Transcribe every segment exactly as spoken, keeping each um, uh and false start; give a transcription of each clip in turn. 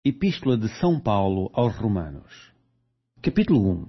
Epístola de São Paulo aos Romanos. Capítulo um.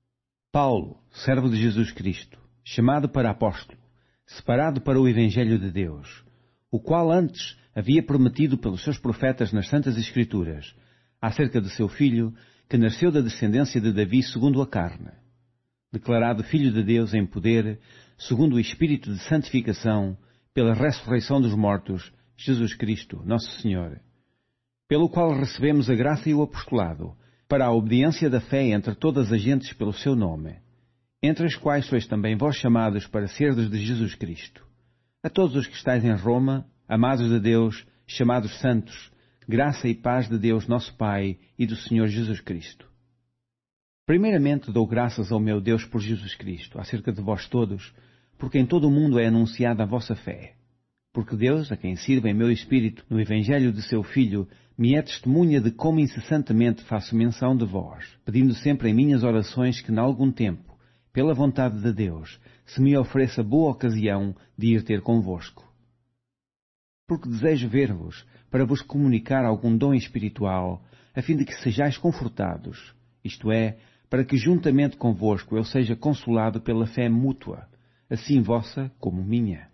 Paulo, servo de Jesus Cristo, chamado para apóstolo, separado para o Evangelho de Deus, o qual antes havia prometido pelos seus profetas nas Santas Escrituras, acerca de seu Filho, que nasceu da descendência de Davi segundo a carne, declarado Filho de Deus em poder, segundo o Espírito de santificação, pela ressurreição dos mortos, Jesus Cristo, nosso Senhor, pelo qual recebemos a graça e o apostolado, para a obediência da fé entre todas as gentes pelo seu nome, entre as quais sois também vós chamados para serdes de Jesus Cristo. A todos os que estáis em Roma, amados de Deus, chamados santos, graça e paz de Deus nosso Pai e do Senhor Jesus Cristo. Primeiramente dou graças ao meu Deus por Jesus Cristo, acerca de vós todos, porque em todo o mundo é anunciada a vossa fé. Porque Deus, a quem sirvo em meu espírito no Evangelho de seu Filho, me é testemunha de como incessantemente faço menção de vós, pedindo sempre em minhas orações que, em algum tempo, pela vontade de Deus, se me ofereça boa ocasião de ir ter convosco. Porque desejo ver-vos, para vos comunicar algum dom espiritual, a fim de que sejais confortados, isto é, para que juntamente convosco eu seja consolado pela fé mútua, assim vossa como minha.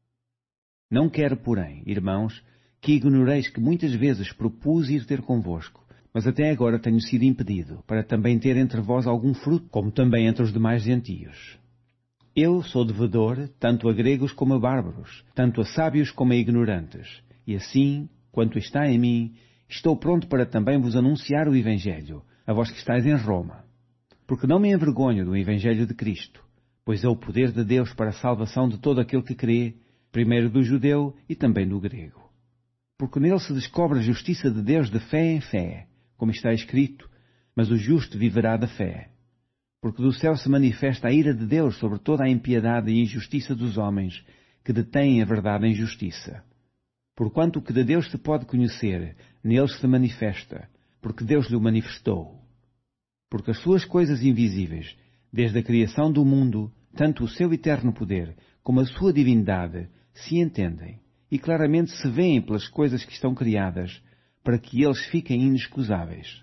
Não quero, porém, irmãos, que ignoreis que muitas vezes propus ir ter convosco, mas até agora tenho sido impedido, para também ter entre vós algum fruto, como também entre os demais gentios. Eu sou devedor, tanto a gregos como a bárbaros, tanto a sábios como a ignorantes, e assim, quanto está em mim, estou pronto para também vos anunciar o Evangelho, a vós que estáis em Roma. Porque não me envergonho do Evangelho de Cristo, pois é o poder de Deus para a salvação de todo aquele que crê, primeiro do judeu e também do grego. Porque nele se descobre a justiça de Deus de fé em fé, como está escrito, mas o justo viverá da fé. Porque do céu se manifesta a ira de Deus sobre toda a impiedade e injustiça dos homens, que detêm a verdade em justiça. Porquanto o que de Deus se pode conhecer, neles se manifesta, porque Deus lhe o manifestou. Porque as suas coisas invisíveis, desde a criação do mundo, tanto o seu eterno poder, como a sua divindade, se entendem, e claramente se veem pelas coisas que estão criadas, para que eles fiquem inexcusáveis.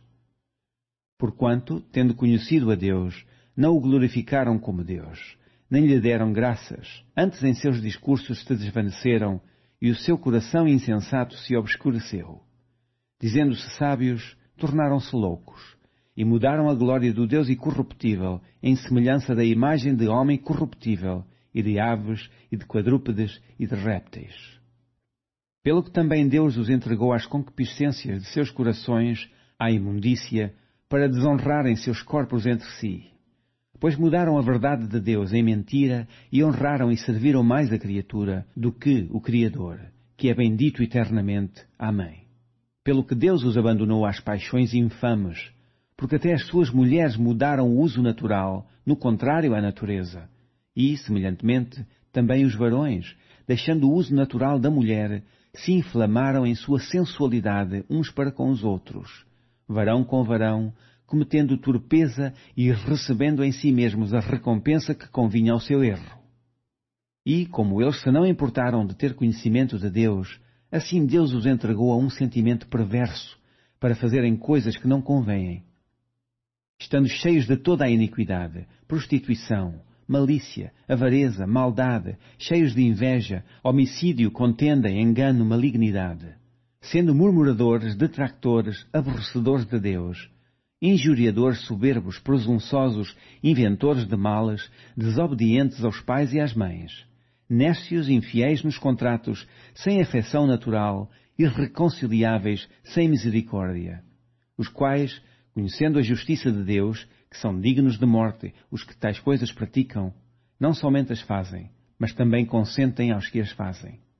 Porquanto, tendo conhecido a Deus, não o glorificaram como Deus, nem lhe deram graças, antes em seus discursos se desvaneceram, e o seu coração insensato se obscureceu. Dizendo-se sábios, tornaram-se loucos, e mudaram a glória do Deus incorruptível em semelhança da imagem de homem corruptível, e de aves, e de quadrúpedes, e de répteis. Pelo que também Deus os entregou às concupiscências de seus corações, à imundícia, para desonrarem seus corpos entre si. Pois mudaram a verdade de Deus em mentira, e honraram e serviram mais a criatura do que o Criador, que é bendito eternamente. Amém. Pelo que Deus os abandonou às paixões infames, porque até as suas mulheres mudaram o uso natural, no contrário à natureza. E, semelhantemente, também os varões, deixando o uso natural da mulher, se inflamaram em sua sensualidade uns para com os outros, varão com varão, cometendo torpeza e recebendo em si mesmos a recompensa que convinha ao seu erro. E, como eles se não importaram de ter conhecimento de Deus, assim Deus os entregou a um sentimento perverso, para fazerem coisas que não convêm, estando cheios de toda a iniquidade, prostituição, malícia, avareza, maldade, cheios de inveja, homicídio, contenda, engano, malignidade, sendo murmuradores, detractores, aborrecedores de Deus, injuriadores, soberbos, presunçosos, inventores de males, desobedientes aos pais e às mães, nécios, infiéis nos contratos, sem afeição natural, irreconciliáveis, sem misericórdia, os quais, conhecendo a justiça de Deus, que são dignos de morte os que tais coisas praticam, não somente as fazem, mas também consentem aos que as fazem.